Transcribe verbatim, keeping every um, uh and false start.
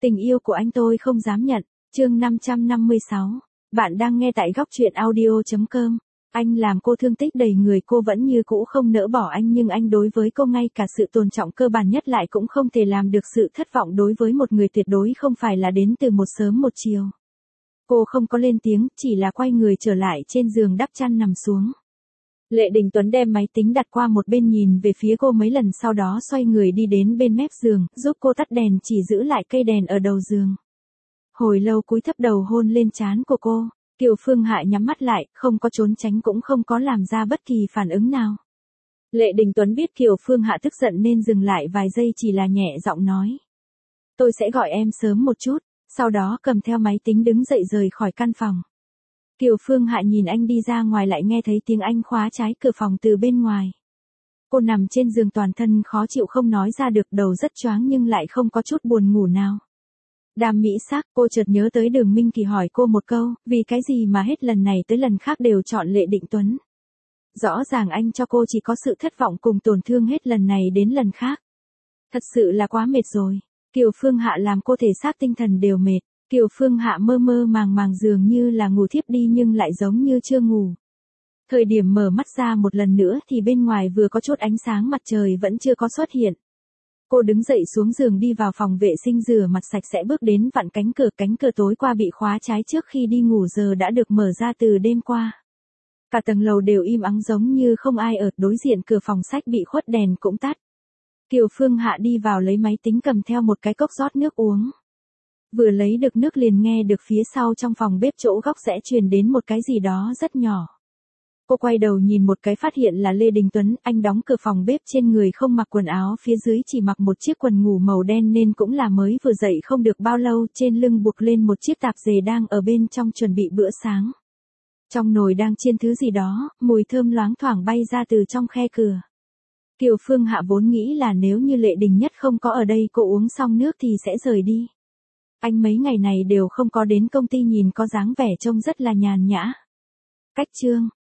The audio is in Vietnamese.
Tình yêu của anh tôi không dám nhận. Chương năm trăm năm mươi sáu. Bạn đang nghe tại góc truyện audio chấm com. Anh làm cô thương tích đầy người, cô vẫn như cũ không nỡ bỏ anh, nhưng anh đối với cô ngay cả sự tôn trọng cơ bản nhất lại cũng không thể làm được. Sự thất vọng đối với một người tuyệt đối không phải là đến từ một sớm một chiều. Cô không có lên tiếng, chỉ là quay người trở lại trên giường đắp chăn nằm xuống. Lệ Đình Tuấn đem máy tính đặt qua một bên, nhìn về phía cô mấy lần, sau đó xoay người đi đến bên mép giường, giúp cô tắt đèn, chỉ giữ lại cây đèn ở đầu giường. Hồi lâu cúi thấp đầu hôn lên trán của cô. Kiều Phương Hạ nhắm mắt lại, không có trốn tránh cũng không có làm ra bất kỳ phản ứng nào. Lệ Đình Tuấn biết Kiều Phương Hạ tức giận nên dừng lại vài giây, chỉ là nhẹ giọng nói: "Tôi sẽ gọi em sớm một chút." Sau đó cầm theo máy tính đứng dậy rời khỏi căn phòng. Kiều Phương Hạ nhìn anh đi ra ngoài, lại nghe thấy tiếng anh khóa trái cửa phòng từ bên ngoài. Cô nằm trên giường toàn thân khó chịu không nói ra được, đầu rất choáng nhưng lại không có chút buồn ngủ nào. Đàm Mỹ Sắc, cô chợt nhớ tới Đường Minh Kỳ hỏi cô một câu, vì cái gì mà hết lần này tới lần khác đều chọn Lệ Định Tuấn. Rõ ràng anh cho cô chỉ có sự thất vọng cùng tổn thương hết lần này đến lần khác. Thật sự là quá mệt rồi. Kiều Phương Hạ làm cô thể xác tinh thần đều mệt. Kiều Phương Hạ mơ mơ màng màng, dường như là ngủ thiếp đi nhưng lại giống như chưa ngủ. Thời điểm mở mắt ra một lần nữa thì bên ngoài vừa có chút ánh sáng mặt trời vẫn chưa có xuất hiện. Cô đứng dậy xuống giường đi vào phòng vệ sinh rửa mặt sạch sẽ, bước đến vặn cánh cửa. Cánh cửa tối qua bị khóa trái trước khi đi ngủ giờ đã được mở ra từ đêm qua. Cả tầng lầu đều im ắng giống như không ai ở, đối diện cửa phòng sách bị khuất đèn cũng tắt. Kiều Phương Hạ đi vào lấy máy tính, cầm theo một cái cốc rót nước uống. Vừa lấy được nước liền nghe được phía sau trong phòng bếp chỗ góc rẽ truyền đến một cái gì đó rất nhỏ. Cô quay đầu nhìn một cái, phát hiện là Lê Đình Tuấn. Anh đóng cửa phòng bếp, trên người không mặc quần áo, phía dưới chỉ mặc một chiếc quần ngủ màu đen nên cũng là mới vừa dậy không được bao lâu, trên lưng buộc lên một chiếc tạp dề, đang ở bên trong chuẩn bị bữa sáng. Trong nồi đang chiên thứ gì đó, mùi thơm loáng thoảng bay ra từ trong khe cửa. Kiều Phương Hạ vốn nghĩ là nếu như Lệ Đình Nhất không có ở đây, cô uống xong nước thì sẽ rời đi. Anh mấy ngày này đều không có đến công ty, nhìn có dáng vẻ trông rất là nhàn nhã. Cách chương